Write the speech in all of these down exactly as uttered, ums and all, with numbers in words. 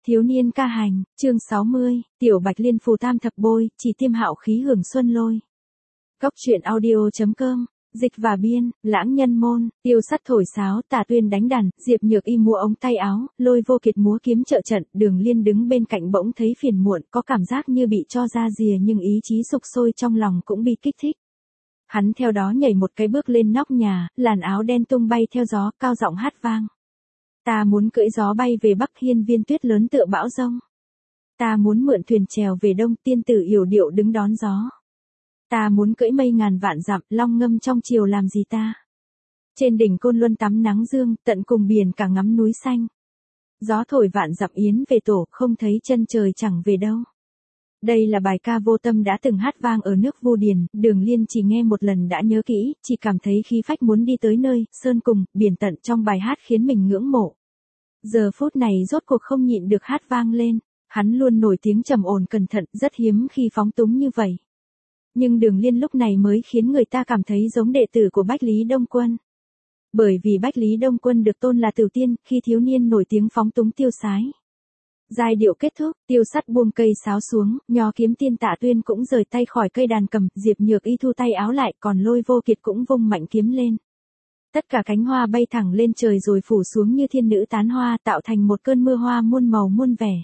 Thiếu niên ca hành, chương sáu mươi, Tiểu Bạch Liên phù tam thập bôi, chỉ tiêm hạo khí hưởng xuân lôi. Góc truyện audio.com, dịch và biên, lãng nhân môn, Tiêu Sắt thổi sáo, Tả Tuyên đánh đàn, Diệp Nhược Y múa ống tay áo, Lôi Vô Kiệt múa kiếm trợ trận, Đường Liên đứng bên cạnh bỗng thấy phiền muộn, có cảm giác như bị cho ra rìa nhưng ý chí sục sôi trong lòng cũng bị kích thích. Hắn theo đó nhảy một cái bước lên nóc nhà, làn áo đen tung bay theo gió, cao giọng hát vang. Ta muốn cưỡi gió bay về Bắc, hiên viên tuyết lớn tựa bão rông. Ta muốn mượn thuyền chèo về Đông, tiên tử yểu điệu đứng đón gió. Ta muốn cưỡi mây ngàn vạn dặm, long ngâm trong chiều làm gì ta. Trên đỉnh Côn Luân tắm nắng dương, tận cùng biển cả ngắm núi xanh. Gió thổi vạn dặm yến về tổ, không thấy chân trời chẳng về đâu. Đây là bài ca vô tâm đã từng hát vang ở nước Vu Điền, Đường Liên chỉ nghe một lần đã nhớ kỹ, chỉ cảm thấy khí phách muốn đi tới nơi, sơn cùng, biển tận trong bài hát khiến mình ngưỡng mộ. Giờ phút này rốt cuộc không nhịn được hát vang lên, hắn luôn nổi tiếng trầm ổn cẩn thận, rất hiếm khi phóng túng như vậy. Nhưng Đường Liên lúc này mới khiến người ta cảm thấy giống đệ tử của Bách Lý Đông Quân. Bởi vì Bách Lý Đông Quân được tôn là Tửu Tiên, khi thiếu niên nổi tiếng phóng túng tiêu sái. Giai điệu kết thúc, Tiêu Sắt buông cây sáo xuống, nho kiếm tiên Tạ Tuyên cũng rời tay khỏi cây đàn cầm, Diệp Nhược Y thu tay áo lại, còn Lôi Vô Kiệt cũng vung mạnh kiếm lên. Tất cả cánh hoa bay thẳng lên trời rồi phủ xuống như thiên nữ tán hoa, tạo thành một cơn mưa hoa muôn màu muôn vẻ.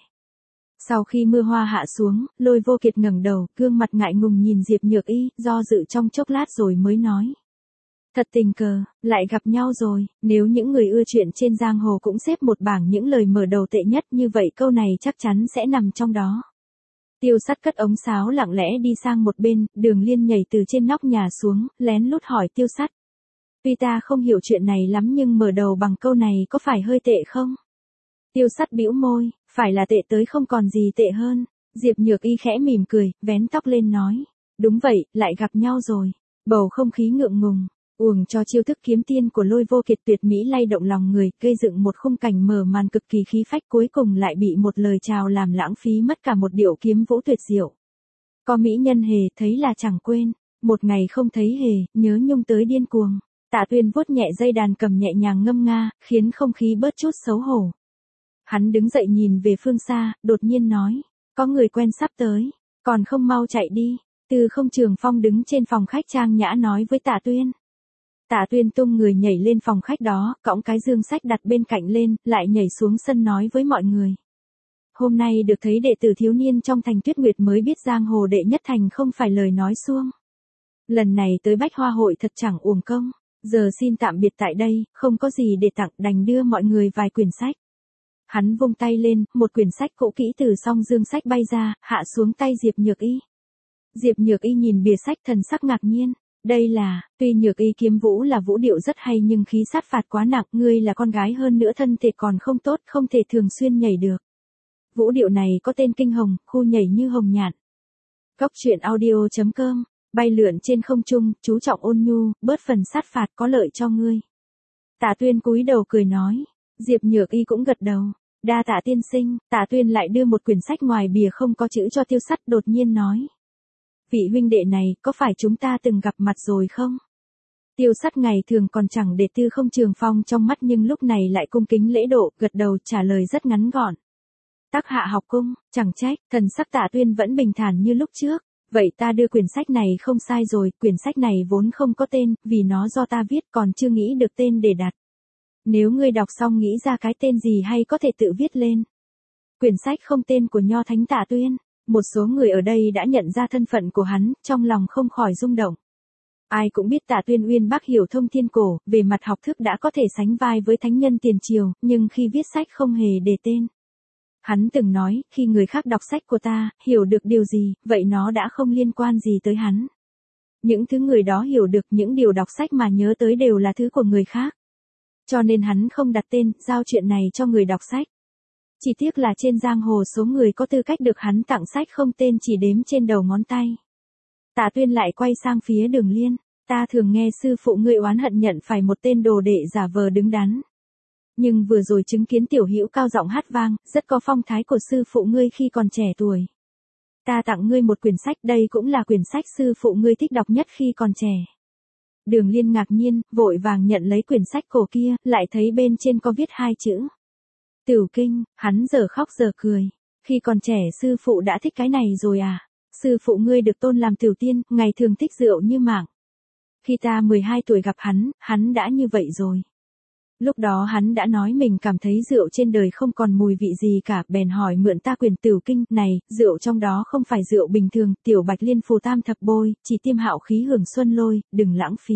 Sau khi mưa hoa hạ xuống, Lôi Vô Kiệt ngẩng đầu, gương mặt ngại ngùng nhìn Diệp Nhược Y, do dự trong chốc lát rồi mới nói. Thật tình cờ, lại gặp nhau rồi, nếu những người ưa chuyện trên giang hồ cũng xếp một bảng những lời mở đầu tệ nhất như vậy câu này chắc chắn sẽ nằm trong đó. Tiêu Sắt cất ống sáo lặng lẽ đi sang một bên, Đường Liên nhảy từ trên nóc nhà xuống, lén lút hỏi Tiêu Sắt. Tuy ta không hiểu chuyện này lắm nhưng mở đầu bằng câu này có phải hơi tệ không? Tiêu Sắt bĩu môi, phải là tệ tới không còn gì tệ hơn. Diệp Nhược Y khẽ mỉm cười, vén tóc lên nói. Đúng vậy, lại gặp nhau rồi. Bầu không khí ngượng ngùng. Uổng cho chiêu thức kiếm tiên của Lôi Vô Kiệt tuyệt mỹ lay động lòng người, gây dựng một khung cảnh mở màn cực kỳ khí phách, cuối cùng lại bị một lời chào làm lãng phí mất cả một điệu kiếm vũ tuyệt diệu. Có mỹ nhân hề, thấy là chẳng quên, một ngày không thấy hề, nhớ nhung tới điên cuồng. Tạ Tuyên vuốt nhẹ dây đàn cầm nhẹ nhàng ngâm nga, khiến không khí bớt chút xấu hổ. Hắn đứng dậy nhìn về phương xa, đột nhiên nói, có người quen sắp tới, còn không mau chạy đi. Từ Không Trường Phong đứng trên phòng khách trang nhã nói với Tạ Tuyên. Tạ Tuyên tung người nhảy lên phòng khách đó, cõng cái dương sách đặt bên cạnh lên, lại nhảy xuống sân nói với mọi người. Hôm nay được thấy đệ tử thiếu niên trong thành Tuyết Nguyệt mới biết giang hồ đệ nhất thành không phải lời nói suông. Lần này tới Bách Hoa hội thật chẳng uổng công, giờ xin tạm biệt tại đây, không có gì để tặng, đành đưa mọi người vài quyển sách. Hắn vung tay lên, một quyển sách cũ kỹ từ song dương sách bay ra, hạ xuống tay Diệp Nhược Y. Diệp Nhược Y nhìn bìa sách thần sắc ngạc nhiên. Đây là, tuy Nhược Y kiếm vũ là vũ điệu rất hay nhưng khí sát phạt quá nặng, ngươi là con gái hơn nữa thân thể còn không tốt, không thể thường xuyên nhảy được. Vũ điệu này có tên kinh hồng, khu nhảy như hồng nhạn. Góc truyện audio.com, bay lượn trên không trung, chú trọng ôn nhu, bớt phần sát phạt có lợi cho ngươi. Tạ Tuyên cúi đầu cười nói, Diệp Nhược Y cũng gật đầu. Đa tạ tiên sinh, Tạ Tuyên lại đưa một quyển sách ngoài bìa không có chữ cho Tiêu Sắt, đột nhiên nói. Vị huynh đệ này, có phải chúng ta từng gặp mặt rồi không? Tiêu Sắt ngày thường còn chẳng để Tư Không Trường Phong trong mắt nhưng lúc này lại cung kính lễ độ, gật đầu trả lời rất ngắn gọn. Tắc hạ học cung, chẳng trách, thần sắc Tạ Tuyên vẫn bình thản như lúc trước. Vậy ta đưa quyển sách này không sai rồi, quyển sách này vốn không có tên, vì nó do ta viết còn chưa nghĩ được tên để đặt. Nếu ngươi đọc xong nghĩ ra cái tên gì hay có thể tự viết lên. Quyển sách không tên của Nho Thánh Tạ Tuyên. Một số người ở đây đã nhận ra thân phận của hắn, trong lòng không khỏi rung động. Ai cũng biết Tạ Tuyên uyên bác hiểu thông thiên cổ, về mặt học thức đã có thể sánh vai với thánh nhân tiền triều, nhưng khi viết sách không hề đề tên. Hắn từng nói, khi người khác đọc sách của ta, hiểu được điều gì, vậy nó đã không liên quan gì tới hắn. Những thứ người đó hiểu được, những điều đọc sách mà nhớ tới đều là thứ của người khác. Cho nên hắn không đặt tên, giao chuyện này cho người đọc sách. Chỉ tiếc là trên giang hồ số người có tư cách được hắn tặng sách không tên chỉ đếm trên đầu ngón tay. Tạ Tuyên lại quay sang phía Đường Liên, ta thường nghe sư phụ ngươi oán hận nhận phải một tên đồ đệ giả vờ đứng đắn. Nhưng vừa rồi chứng kiến tiểu hữu cao giọng hát vang, rất có phong thái của sư phụ ngươi khi còn trẻ tuổi. Ta tặng ngươi một quyển sách, đây cũng là quyển sách sư phụ ngươi thích đọc nhất khi còn trẻ. Đường Liên ngạc nhiên, vội vàng nhận lấy quyển sách cổ kia, lại thấy bên trên có viết hai chữ. Tửu kinh, hắn giờ khóc giờ cười. Khi còn trẻ sư phụ đã thích cái này rồi à? Sư phụ ngươi được tôn làm tiểu tiên, ngày thường thích rượu như mạng. Khi ta mười hai tuổi gặp hắn, hắn đã như vậy rồi. Lúc đó hắn đã nói mình cảm thấy rượu trên đời không còn mùi vị gì cả, bèn hỏi mượn ta quyển Tửu kinh, này, rượu trong đó không phải rượu bình thường, tiểu bạch liên phù tam thập bôi, chỉ tiêm hạo khí hưởng xuân lôi, đừng lãng phí.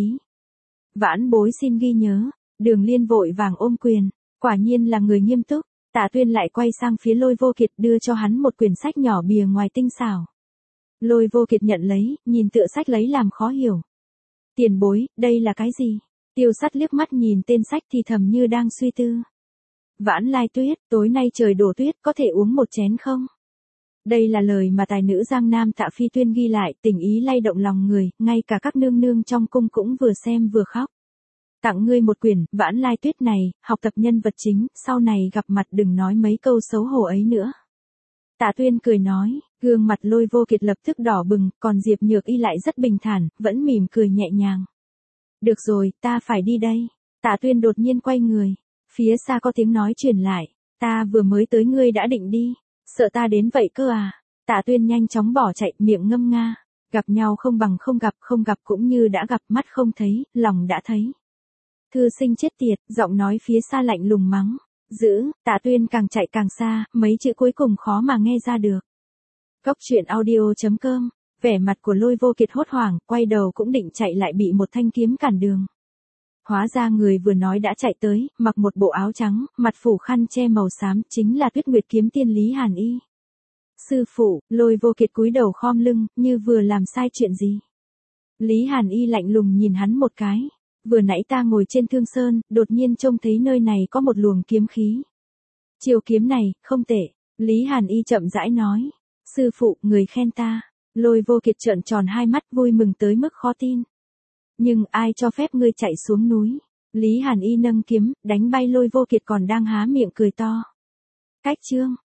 Vãn bối xin ghi nhớ. Đường Liên vội vàng ôm quyền, quả nhiên là người nghiêm túc. Tạ Tuyên lại quay sang phía Lôi Vô Kiệt đưa cho hắn một quyển sách nhỏ bìa ngoài tinh xảo. Lôi Vô Kiệt nhận lấy, nhìn tựa sách lấy làm khó hiểu. Tiền bối, đây là cái gì? Tiêu Sắt liếc mắt nhìn tên sách thì thầm như đang suy tư. Vãn Lai Tuyết, tối nay trời đổ tuyết, có thể uống một chén không? Đây là lời mà tài nữ Giang Nam Tạ Phi Tuyên ghi lại, tình ý lay động lòng người, ngay cả các nương nương trong cung cũng vừa xem vừa khóc. Tặng ngươi một quyển, Vãn Lai Tuyết này, học tập nhân vật chính, sau này gặp mặt đừng nói mấy câu xấu hổ ấy nữa. Tạ Tuyên cười nói, gương mặt Lôi Vô Kiệt lập tức đỏ bừng, còn Diệp Nhược Y lại rất bình thản, vẫn mỉm cười nhẹ nhàng. Được rồi, ta phải đi đây. Tạ Tuyên đột nhiên quay người. Phía xa có tiếng nói truyền lại, ta vừa mới tới ngươi đã định đi, sợ ta đến vậy cơ à. Tạ Tuyên nhanh chóng bỏ chạy, miệng ngâm nga. Gặp nhau không bằng không gặp, không gặp cũng như đã gặp, mắt không thấy, lòng đã thấy. Thư sinh chết tiệt, giọng nói phía xa lạnh lùng mắng. Giữ, Tạ Tuyên càng chạy càng xa, mấy chữ cuối cùng khó mà nghe ra được. Góc truyện audio chấm com, vẻ mặt của Lôi Vô Kiệt hốt hoảng, quay đầu cũng định chạy lại bị một thanh kiếm cản đường. Hóa ra người vừa nói đã chạy tới, mặc một bộ áo trắng, mặt phủ khăn che màu xám, chính là Tuyết Nguyệt kiếm tiên Lý Hàn Y. Sư phụ, Lôi Vô Kiệt cúi đầu khom lưng, như vừa làm sai chuyện gì. Lý Hàn Y lạnh lùng nhìn hắn một cái. Vừa nãy ta ngồi trên Thương Sơn, đột nhiên trông thấy nơi này có một luồng kiếm khí. Chiêu kiếm này, không tệ. Lý Hàn Y chậm rãi nói. Sư phụ, người khen ta. Lôi Vô Kiệt trợn tròn hai mắt vui mừng tới mức khó tin. Nhưng ai cho phép ngươi chạy xuống núi? Lý Hàn Y nâng kiếm, đánh bay Lôi Vô Kiệt còn đang há miệng cười to. Cách chương.